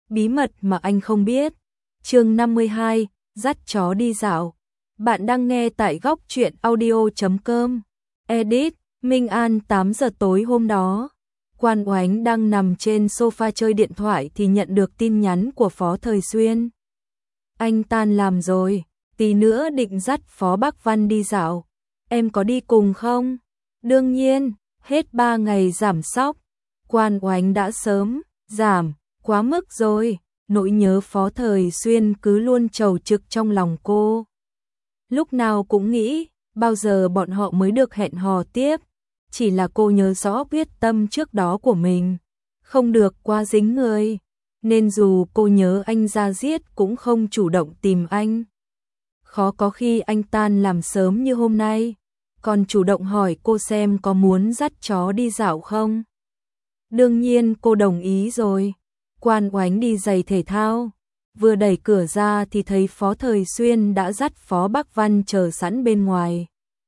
bí mật mà anh không biết. Chương 52, dắt chó đi dạo. Bạn đang nghe tại góc truyện audio.com. Edit, Minh An. 8 giờ tối hôm đó, Quan Oánh đang nằm trên sofa chơi điện thoại thì nhận được tin nhắn của Phó Thời Xuyên. Anh tan làm rồi, tí nữa định dắt Phó Bắc Văn đi dạo. Em có đi cùng không? Đương nhiên, hết 3 ngày giảm sóc. Quan Oánh đã sớm giảm quá mức rồi, nỗi nhớ Phó Thời Xuyên cứ luôn trầu trực trong lòng cô. Lúc nào cũng nghĩ, bao giờ bọn họ mới được hẹn hò tiếp. Chỉ là cô nhớ rõ quyết tâm trước đó của mình, không được quá dính người, nên dù cô nhớ anh ra giết cũng không chủ động tìm anh. Khó có khi anh tan làm sớm như hôm nay, còn chủ động hỏi cô xem có muốn dắt chó đi dạo không. Đương nhiên cô đồng ý rồi. Quan Oánh đi giày thể thao, vừa đẩy cửa ra thì thấy Phó Thời Xuyên đã dắt Phó Bắc Văn chờ sẵn bên ngoài.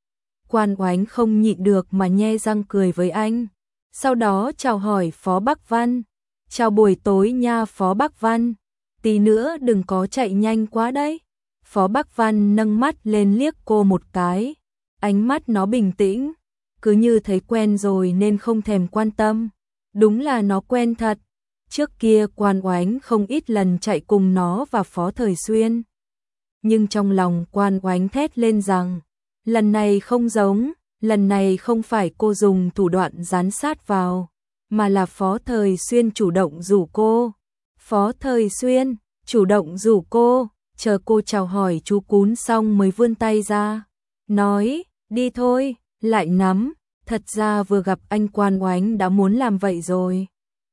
Quan Oánh không nhịn được mà nhe răng cười với anh, sau đó chào hỏi Phó Bắc Văn. Chào buổi tối nha Phó Bắc Văn, tí nữa đừng có chạy nhanh quá đấy. Phó Bắc Văn nâng mắt lên liếc cô một cái, ánh mắt nó bình tĩnh, cứ như thấy quen rồi nên không thèm quan tâm. Đúng là nó quen thật, trước kia Quan Oánh không ít lần chạy cùng nó và Phó Thời Xuyên. Nhưng trong lòng Quan Oánh thét lên rằng, lần này không giống, lần này không phải cô dùng thủ đoạn gián sát vào, mà là Phó Thời Xuyên chủ động rủ cô. Phó Thời Xuyên chủ động rủ cô, chờ cô chào hỏi chú cún xong mới vươn tay ra, nói, đi thôi, lại nắm. Thật ra vừa gặp anh Quan Oánh đã muốn làm vậy rồi.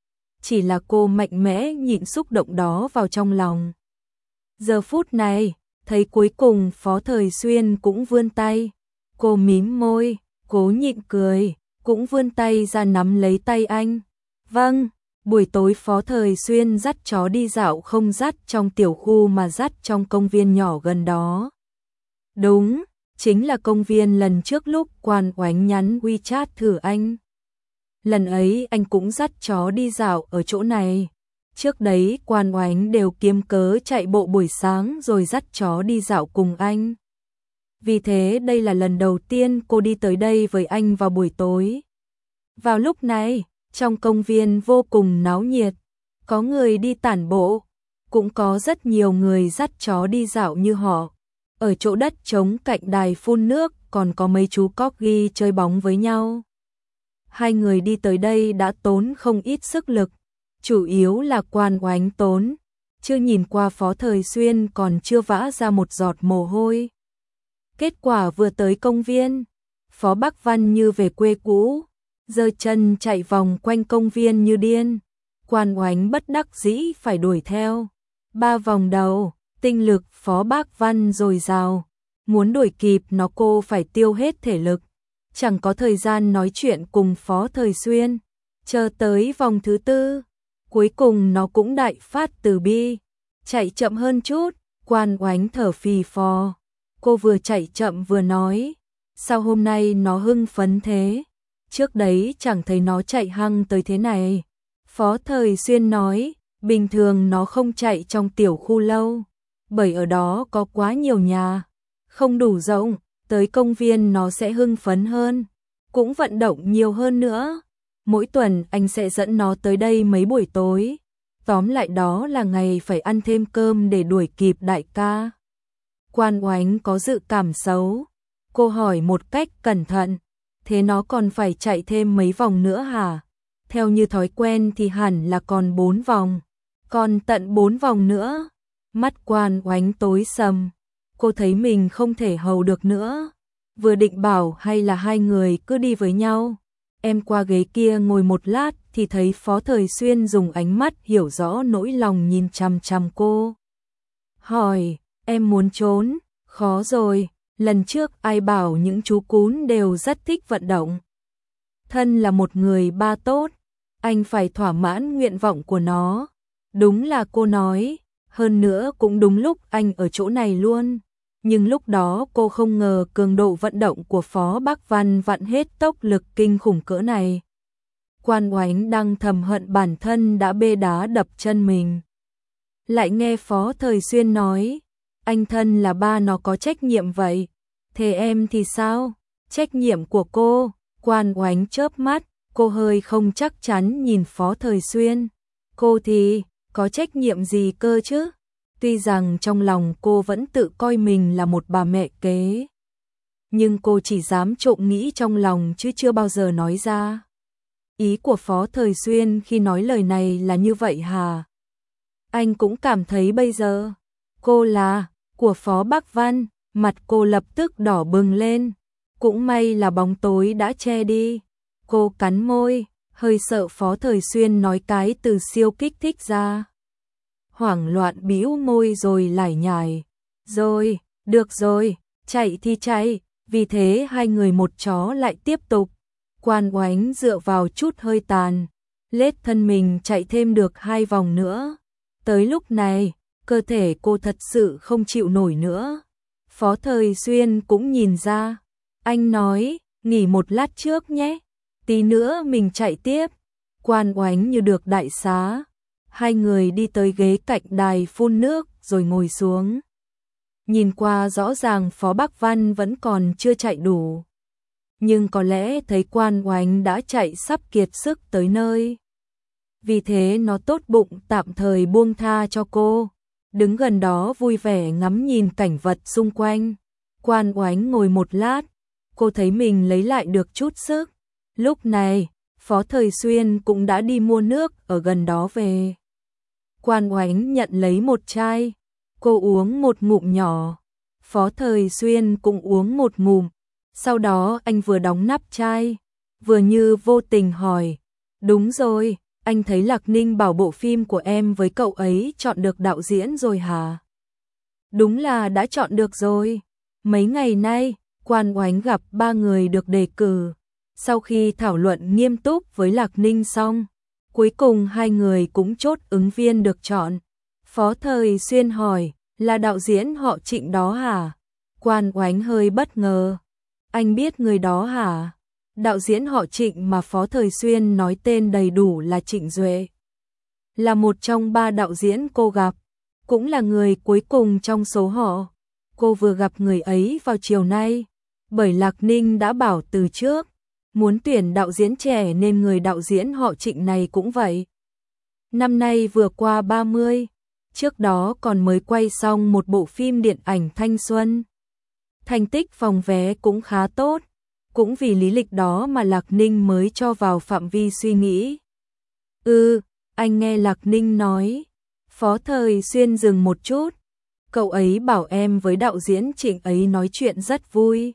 Chỉ là cô mạnh mẽ nhịn xúc động đó vào trong lòng. Giờ phút này, thấy cuối cùng Phó Thời Xuyên cũng vươn tay. Cô mím môi, cố nhịn cười, cũng vươn tay ra nắm lấy tay anh. Vâng, buổi tối Phó Thời Xuyên dắt chó đi dạo không dắt trong tiểu khu mà dắt trong công viên nhỏ gần đó. Đúng, chính là công viên lần trước lúc Quan Oánh nhắn WeChat thử anh. Lần ấy anh cũng dắt chó đi dạo ở chỗ này. Trước đấy Quan Oánh đều kiếm cớ chạy bộ buổi sáng rồi dắt chó đi dạo cùng anh. Vì thế đây là lần đầu tiên cô đi tới đây với anh vào buổi tối. Vào lúc này, trong công viên vô cùng náo nhiệt, có người đi tản bộ, cũng có rất nhiều người dắt chó đi dạo như họ. Ở chỗ đất trống cạnh đài phun nước còn có mấy chú corgi chơi bóng với nhau. Hai người đi tới đây đã tốn không ít sức lực, chủ yếu là Quan Oánh tốn, chưa nhìn qua Phó Thời Xuyên còn chưa vã ra một giọt mồ hôi. Kết quả vừa tới công viên, Phó Bắc Văn như về quê cũ, giơ chân chạy vòng quanh công viên như điên. Quan Oánh bất đắc dĩ phải đuổi theo. 3 vòng đầu, tinh lực Phó Bắc Văn dồi dào, muốn đuổi kịp nó cô phải tiêu hết thể lực, chẳng có thời gian nói chuyện cùng Phó Thời Xuyên. Chờ tới vòng thứ 4, cuối cùng nó cũng đại phát từ bi, chạy chậm hơn chút. Quan Oánh thở phì phò, cô vừa chạy chậm vừa nói, sao hôm nay nó hưng phấn thế, trước đấy chẳng thấy nó chạy hăng tới thế này. Phó Thời Xuyên nói, bình thường nó không chạy trong tiểu khu lâu, bởi ở đó có quá nhiều nhà, không đủ rộng, tới công viên nó sẽ hưng phấn hơn, cũng vận động nhiều hơn nữa. Mỗi tuần anh sẽ dẫn nó tới đây mấy buổi tối, tóm lại đó là ngày phải ăn thêm cơm để đuổi kịp đại ca. Quan Oánh có dự cảm xấu, cô hỏi một cách cẩn thận, thế nó còn phải chạy thêm mấy vòng nữa hả? Theo như thói quen thì hẳn là còn 4 vòng, còn tận 4 vòng nữa. Mắt Quan Oánh tối sầm, cô thấy mình không thể hầu được nữa, vừa định bảo hay là hai người cứ đi với nhau. Em qua ghế kia ngồi một lát thì thấy Phó Thời Xuyên dùng ánh mắt hiểu rõ nỗi lòng nhìn chằm chằm cô. Hỏi, em muốn trốn, khó rồi, lần trước ai bảo những chú cún đều rất thích vận động. Thân là một người ba tốt, anh phải thỏa mãn nguyện vọng của nó. Đúng là cô nói, hơn nữa cũng đúng lúc anh ở chỗ này luôn. Nhưng lúc đó cô không ngờ cường độ vận động của Phó Bắc Văn vặn hết tốc lực kinh khủng cỡ này. Quan Oánh đang thầm hận bản thân đã bê đá đập chân mình. Lại nghe Phó Thời Xuyên nói, anh thân là ba nó có trách nhiệm vậy, thế em thì sao? Trách nhiệm của cô? Quan Oánh chớp mắt, cô hơi không chắc chắn nhìn Phó Thời Xuyên. Cô thì có trách nhiệm gì cơ chứ? Tuy rằng trong lòng cô vẫn tự coi mình là một bà mẹ kế, nhưng cô chỉ dám trộm nghĩ trong lòng chứ chưa bao giờ nói ra. Ý của Phó Thời Xuyên khi nói lời này là như vậy hả? Anh cũng cảm thấy bây giờ cô là của Phó Bắc Văn, mặt cô lập tức đỏ bừng lên. Cũng may là bóng tối đã che đi. Cô cắn môi, hơi sợ Phó Thời Xuyên nói cái từ siêu kích thích ra. Hoảng loạn bĩu môi rồi lải nhải. Rồi, được rồi, chạy thì chạy. Vì thế hai người một chó lại tiếp tục. Quan Oánh dựa vào chút hơi tàn, lết thân mình chạy thêm được 2 vòng nữa. Tới lúc này, cơ thể cô thật sự không chịu nổi nữa. Phó Thời Xuyên cũng nhìn ra. Anh nói, nghỉ một lát trước nhé, tí nữa mình chạy tiếp. Quan Oánh như được đại xá. Hai người đi tới ghế cạnh đài phun nước rồi ngồi xuống. Nhìn qua rõ ràng Phó Bắc Văn vẫn còn chưa chạy đủ. Nhưng có lẽ thấy Quan Oánh đã chạy sắp kiệt sức tới nơi. Vì thế nó tốt bụng tạm thời buông tha cho cô. Đứng gần đó vui vẻ ngắm nhìn cảnh vật xung quanh. Quan Oánh ngồi một lát. Cô thấy mình lấy lại được chút sức. Lúc này, Phó Thời Xuyên cũng đã đi mua nước ở gần đó về. Quan Oánh nhận lấy một chai. Cô uống một ngụm nhỏ. Phó Thời Xuyên cũng uống một ngụm. Sau đó anh vừa đóng nắp chai, vừa như vô tình hỏi. Đúng rồi, anh thấy Lạc Ninh bảo bộ phim của em với cậu ấy chọn được đạo diễn rồi hả? Đúng là đã chọn được rồi. Mấy ngày nay, Quan Oánh gặp 3 người được đề cử. Sau khi thảo luận nghiêm túc với Lạc Ninh xong, cuối cùng 2 người cũng chốt ứng viên được chọn. Phó Thời Xuyên hỏi, là đạo diễn họ Trịnh đó hả? Quan Oánh hơi bất ngờ. Anh biết người đó hả? Đạo diễn họ Trịnh mà Phó Thời Xuyên nói tên đầy đủ là Trịnh Duệ. Là một trong 3 đạo diễn cô gặp, cũng là người cuối cùng trong số họ. Cô vừa gặp người ấy vào chiều nay, bởi Lạc Ninh đã bảo từ trước, muốn tuyển đạo diễn trẻ nên người đạo diễn họ Trịnh này cũng vậy. Năm nay vừa qua 30, trước đó còn mới quay xong một bộ phim điện ảnh thanh xuân. Thành tích phòng vé cũng khá tốt, cũng vì lý lịch đó mà Lạc Ninh mới cho vào phạm vi suy nghĩ. Anh nghe Lạc Ninh nói. Phó Thời Xuyên dừng một chút. Cậu ấy bảo em với đạo diễn Trịnh ấy nói chuyện rất vui.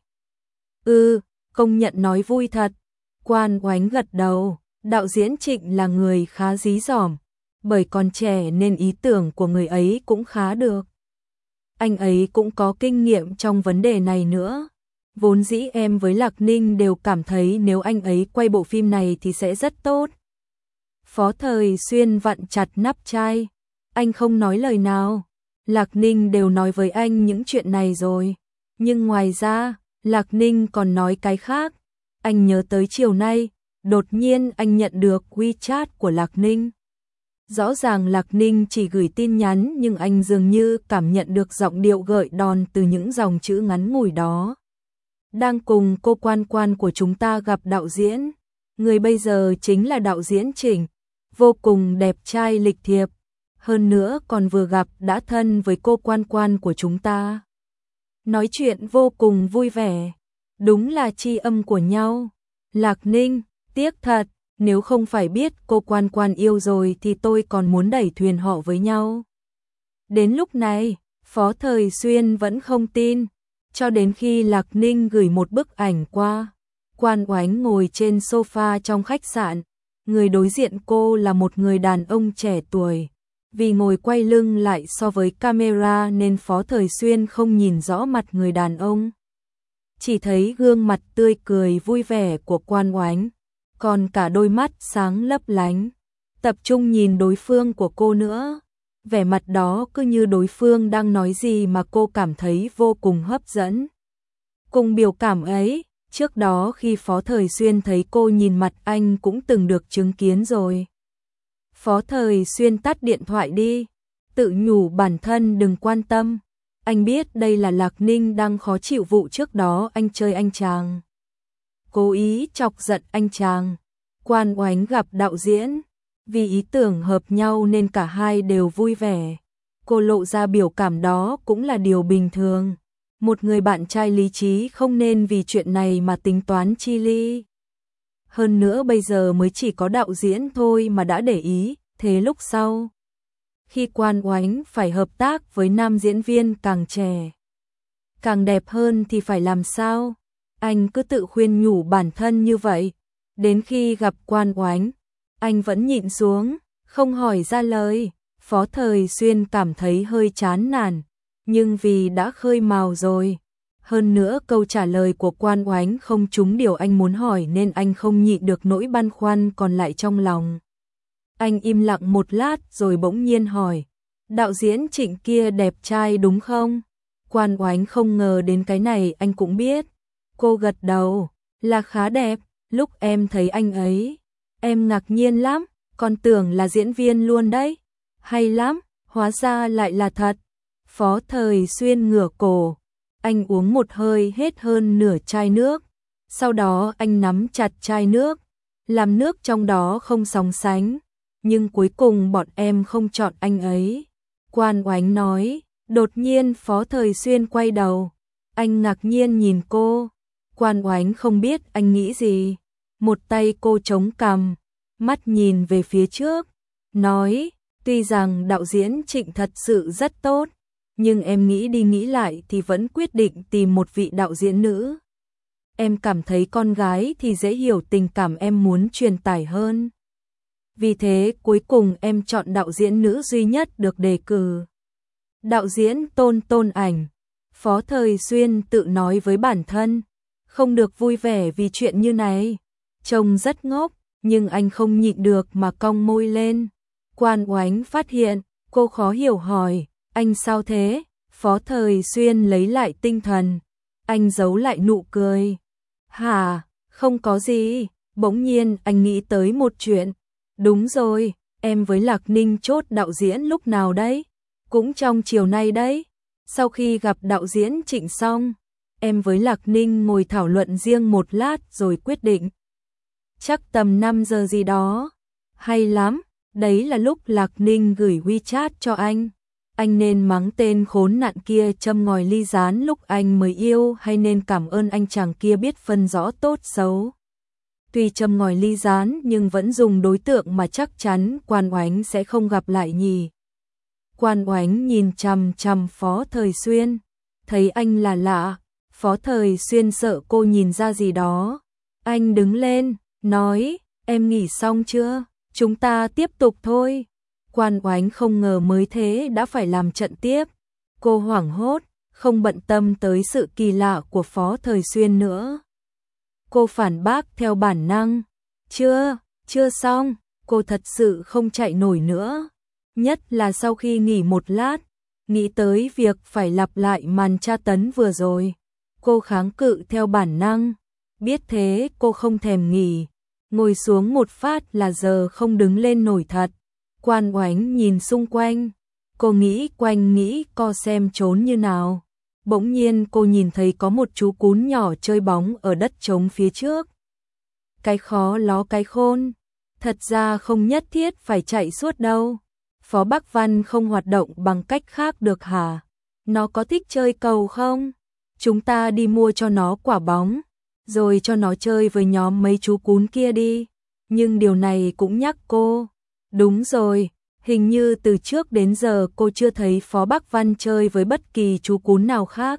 Công nhận nói vui thật. Quan Oánh gật đầu. Đạo diễn Trịnh là người khá dí dỏm, bởi còn trẻ nên ý tưởng của người ấy cũng khá được. Anh ấy cũng có kinh nghiệm trong vấn đề này nữa. Vốn dĩ em với Lạc Ninh đều cảm thấy nếu anh ấy quay bộ phim này thì sẽ rất tốt. Phó Thời Xuyên vặn chặt nắp chai. Anh không nói lời nào. Lạc Ninh đều nói với anh những chuyện này rồi. Nhưng ngoài ra, Lạc Ninh còn nói cái khác. Anh nhớ tới chiều nay, đột nhiên anh nhận được WeChat của Lạc Ninh. Rõ ràng Lạc Ninh chỉ gửi tin nhắn nhưng anh dường như cảm nhận được giọng điệu gợi đòn từ những dòng chữ ngắn ngủi đó. Đang cùng cô Quan của chúng ta gặp đạo diễn. Người bây giờ chính là đạo diễn Trịnh. Vô cùng đẹp trai lịch thiệp. Hơn nữa còn vừa gặp đã thân với cô Quan của chúng ta. Nói chuyện vô cùng vui vẻ. Đúng là tri âm của nhau. Lạc Ninh, tiếc thật. Nếu không phải biết cô Quan yêu rồi thì tôi còn muốn đẩy thuyền họ với nhau. Đến lúc này, Phó Thời Xuyên vẫn không tin. Cho đến khi Lạc Ninh gửi một bức ảnh qua. Quan Oánh ngồi trên sofa trong khách sạn. Người đối diện cô là một người đàn ông trẻ tuổi. Vì ngồi quay lưng lại so với camera nên Phó Thời Xuyên không nhìn rõ mặt người đàn ông. Chỉ thấy gương mặt tươi cười vui vẻ của Quan Oánh. Còn cả đôi mắt sáng lấp lánh. Tập trung nhìn đối phương của cô nữa. Vẻ mặt đó cứ như đối phương đang nói gì mà cô cảm thấy vô cùng hấp dẫn. Cùng biểu cảm ấy, trước đó khi Phó Thời Xuyên thấy cô nhìn mặt anh cũng từng được chứng kiến rồi. Phó Thời Xuyên tắt điện thoại đi. tự nhủ bản thân đừng quan tâm. Anh biết đây là Lạc Ninh đang khó chịu vụ trước đó anh chơi anh chàng. Cố ý chọc giận anh chàng. Quan Oánh gặp đạo diễn, vì ý tưởng hợp nhau nên cả hai đều vui vẻ. Cô lộ ra biểu cảm đó cũng là điều bình thường. Một người bạn trai lý trí không nên vì chuyện này mà tính toán chi ly. Hơn nữa bây giờ mới chỉ có đạo diễn thôi mà đã để ý, thế lúc sau, khi Quan Oánh phải hợp tác với nam diễn viên càng trẻ, càng đẹp hơn thì phải làm sao? Anh cứ tự khuyên nhủ bản thân như vậy. Đến khi gặp Quan Oánh, anh vẫn nhịn xuống, không hỏi ra lời. Phó Thời Xuyên cảm thấy hơi chán nản, nhưng vì đã khơi mào rồi. Hơn nữa câu trả lời của Quan Oánh không trúng điều anh muốn hỏi nên anh không nhịn được nỗi băn khoăn còn lại trong lòng. Anh im lặng một lát rồi bỗng nhiên hỏi, đạo diễn Trịnh kia đẹp trai đúng không? Quan Oánh không ngờ đến cái này anh cũng biết. Cô gật đầu, là khá đẹp, lúc em thấy anh ấy, em ngạc nhiên lắm, còn tưởng là diễn viên luôn đấy. Hay lắm, hóa ra lại là thật. Phó Thời Xuyên ngửa cổ, anh uống một hơi hết hơn nửa chai nước. Sau đó anh nắm chặt chai nước, làm nước trong đó không sóng sánh. Nhưng cuối cùng bọn em không chọn anh ấy. Quan Oánh nói, đột nhiên Phó Thời Xuyên quay đầu. Anh ngạc nhiên nhìn cô. Quan Oánh không biết anh nghĩ gì. Một tay cô chống cằm, mắt nhìn về phía trước, nói, tuy rằng đạo diễn Trịnh thật sự rất tốt, nhưng em nghĩ đi nghĩ lại thì vẫn quyết định tìm một vị đạo diễn nữ. Em cảm thấy con gái thì dễ hiểu tình cảm em muốn truyền tải hơn. Vì thế cuối cùng em chọn đạo diễn nữ duy nhất được đề cử. Đạo diễn Tôn Ảnh. Phó Thời Xuyên tự nói với bản thân, không được vui vẻ vì chuyện như này. Trông rất ngốc, nhưng anh không nhịn được mà cong môi lên. Quan Oánh phát hiện, cô khó hiểu hỏi, anh sao thế? Phó Thời Xuyên lấy lại tinh thần. Anh giấu lại nụ cười. Hả, không có gì. Bỗng nhiên anh nghĩ tới một chuyện. Đúng rồi, em với Lạc Ninh chốt đạo diễn lúc nào đấy? Cũng trong chiều nay đấy. Sau khi gặp đạo diễn Trịnh xong, em với Lạc Ninh ngồi thảo luận riêng một lát rồi quyết định. Chắc tầm 5 giờ gì đó. Hay lắm, đấy là lúc Lạc Ninh gửi WeChat cho anh. Anh nên mắng tên khốn nạn kia châm ngòi ly gián lúc anh mới yêu hay nên cảm ơn anh chàng kia biết phân rõ tốt xấu. Tuy châm ngòi ly gián nhưng vẫn dùng đối tượng mà chắc chắn Quan Oánh sẽ không gặp lại nhỉ. Quan Oánh nhìn chằm chằm Phó Thời Xuyên, thấy anh là lạ. Phó Thời Xuyên sợ cô nhìn ra gì đó. Anh đứng lên, nói, em nghỉ xong chưa? Chúng ta tiếp tục thôi. Quan Oánh không ngờ mới thế đã phải làm trận tiếp. Cô hoảng hốt, không bận tâm tới sự kỳ lạ của Phó Thời Xuyên nữa. Cô phản bác theo bản năng. Chưa xong, cô thật sự không chạy nổi nữa. Nhất là sau khi nghỉ một lát, nghĩ tới việc phải lặp lại màn tra tấn vừa rồi. Cô kháng cự theo bản năng. Biết thế cô không thèm nghỉ. Ngồi xuống một phát là giờ không đứng lên nổi thật. Quan Oánh nhìn xung quanh. Cô nghĩ quanh nghĩ co xem trốn như nào. Bỗng nhiên cô nhìn thấy có một chú cún nhỏ chơi bóng ở đất trống phía trước. Cái khó ló cái khôn. Thật ra không nhất thiết phải chạy suốt đâu. Phó Bắc Văn không hoạt động bằng cách khác được hả? Nó có thích chơi cầu không? Chúng ta đi mua cho nó quả bóng, rồi cho nó chơi với nhóm mấy chú cún kia đi. Nhưng điều này cũng nhắc cô. Đúng rồi, hình như từ trước đến giờ cô chưa thấy Phó Bắc Văn chơi với bất kỳ chú cún nào khác.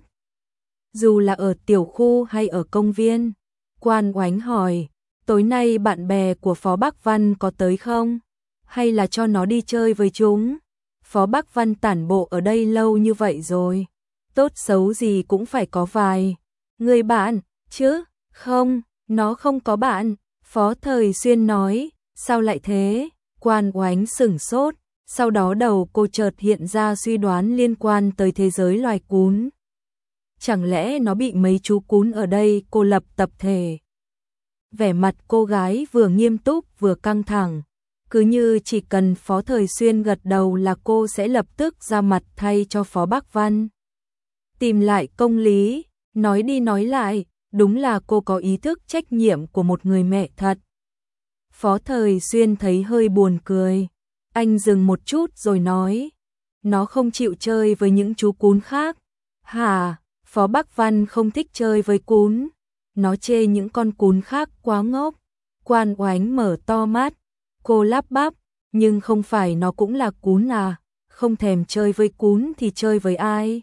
Dù là ở tiểu khu hay ở công viên. Quan Oánh hỏi, tối nay bạn bè của Phó Bắc Văn có tới không? Hay là cho nó đi chơi với chúng? Phó Bắc Văn tản bộ ở đây lâu như vậy rồi. Tốt xấu gì cũng phải có vài người bạn, chứ? Không, nó không có bạn. Phó Thời Xuyên nói, sao lại thế? Quan Oánh sửng sốt, sau đó đầu cô chợt hiện ra suy đoán liên quan tới thế giới loài cún. Chẳng lẽ nó bị mấy chú cún ở đây cô lập tập thể? Vẻ mặt cô gái vừa nghiêm túc vừa căng thẳng, Cứ như chỉ cần Phó Thời Xuyên gật đầu là cô sẽ lập tức ra mặt thay cho Phó Bắc Văn. Tìm lại công lý, nói đi nói lại, đúng là cô có ý thức trách nhiệm của một người mẹ thật. Phó Thời Xuyên thấy hơi buồn cười. Anh dừng một chút rồi nói, nó không chịu chơi với những chú cún khác. Hả? Phó Bắc Văn không thích chơi với cún. Nó chê những con cún khác quá ngốc. Quan Oánh mở to mắt. Cô lắp bắp, nhưng không phải nó cũng là cún à? Không thèm chơi với cún thì chơi với ai?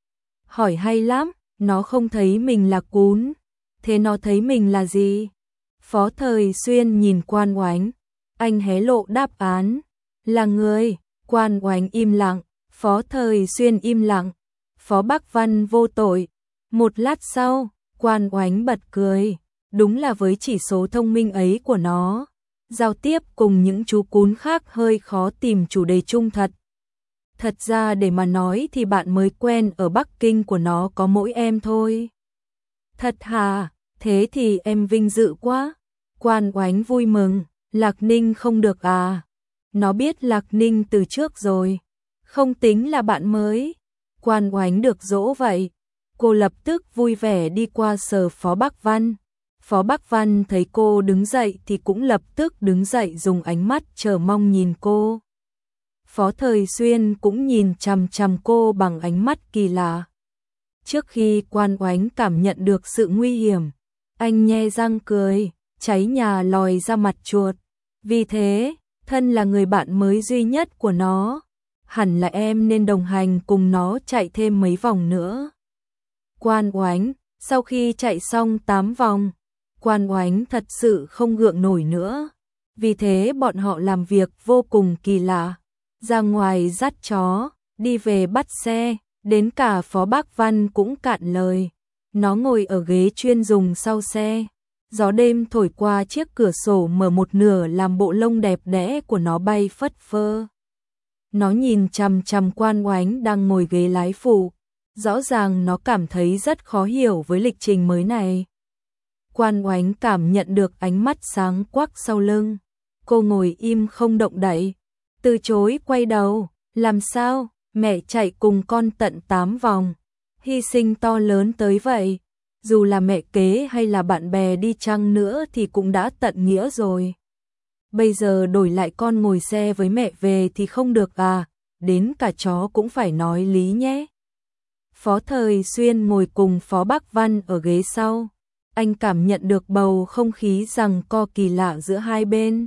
Hỏi hay lắm, nó không thấy mình là cún. Thế nó thấy mình là gì? Phó Thời Xuyên nhìn Quan Oánh. Anh hé lộ đáp án. Là người. Quan Oánh im lặng. Phó Thời Xuyên im lặng. Phó Bắc Văn vô tội. Một lát sau, Quan Oánh bật cười. Đúng là với chỉ số thông minh ấy của nó, giao tiếp cùng những chú cún khác hơi khó tìm chủ đề chung thật. Thật ra để mà nói thì bạn mới quen ở Bắc Kinh của nó có mỗi em thôi. Thật hả? Thế thì em vinh dự quá. Quan Oánh vui mừng. Lạc Ninh không được à? Nó biết Lạc Ninh từ trước rồi. Không tính là bạn mới. Quan Oánh được dỗ vậy. Cô lập tức vui vẻ đi qua sờ Phó Bắc Văn. Phó Bắc Văn thấy cô đứng dậy thì cũng lập tức đứng dậy dùng ánh mắt chờ mong nhìn cô. Phó Thời Xuyên cũng nhìn chằm chằm cô bằng ánh mắt kỳ lạ. Trước khi Quan Oánh cảm nhận được sự nguy hiểm, anh nhe răng cười, cháy nhà lòi ra mặt chuột. Vì thế, thân là người bạn mới duy nhất của nó, hẳn là em nên đồng hành cùng nó chạy thêm mấy vòng nữa. Quan Oánh, sau khi chạy xong 8 vòng, Quan Oánh thật sự không gượng nổi nữa. Vì thế bọn họ làm việc vô cùng kỳ lạ. Ra ngoài dắt chó, đi về bắt xe, đến cả Phó Bắc Văn cũng cạn lời. Nó ngồi ở ghế chuyên dùng sau xe. Gió đêm thổi qua chiếc cửa sổ mở một nửa làm bộ lông đẹp đẽ của nó bay phất phơ. Nó nhìn chằm chằm Quan Oánh đang ngồi ghế lái phụ. Rõ ràng nó cảm thấy rất khó hiểu với lịch trình mới này. Quan Oánh cảm nhận được ánh mắt sáng quắc sau lưng. Cô ngồi im không động đậy, từ chối quay đầu. Làm sao? Mẹ chạy cùng con tận 8 vòng. Hy sinh to lớn tới vậy. Dù là mẹ kế hay là bạn bè đi chăng nữa thì cũng đã tận nghĩa rồi. Bây giờ đổi lại con ngồi xe với mẹ về thì không được à? Đến cả chó cũng phải nói lý nhé. Phó Thời Xuyên ngồi cùng Phó Bắc Văn ở ghế sau. Anh cảm nhận được bầu không khí giằng co kỳ lạ giữa hai bên.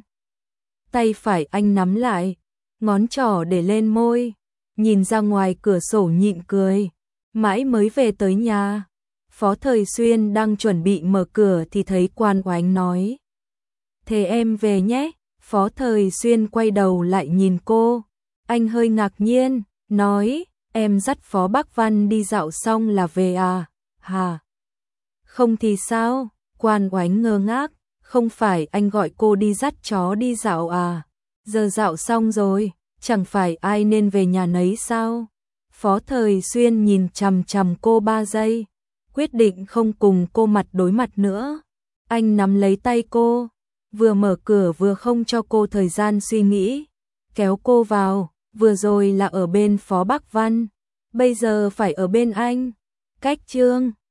Tay phải anh nắm lại, ngón trỏ để lên môi, nhìn ra ngoài cửa sổ nhịn cười. Mãi mới về tới nhà. Phó Thời Xuyên đang chuẩn bị mở cửa thì thấy Quan Oánh nói. Thế em về nhé. Phó Thời Xuyên quay đầu lại nhìn cô. Anh hơi ngạc nhiên, nói, em dắt Phó Bắc Văn đi dạo xong là về à? Hả? Không thì sao? Quan Oánh ngơ ngác, không phải anh gọi cô đi dắt chó đi dạo à? Giờ dạo xong rồi, chẳng phải ai nên về nhà nấy sao? Phó Thời Xuyên nhìn chằm chằm cô 3 giây, quyết định không cùng cô mặt đối mặt nữa. Anh nắm lấy tay cô, vừa mở cửa vừa không cho cô thời gian suy nghĩ, kéo cô vào, vừa rồi là ở bên Phó Bắc Văn, bây giờ phải ở bên anh. Cách chương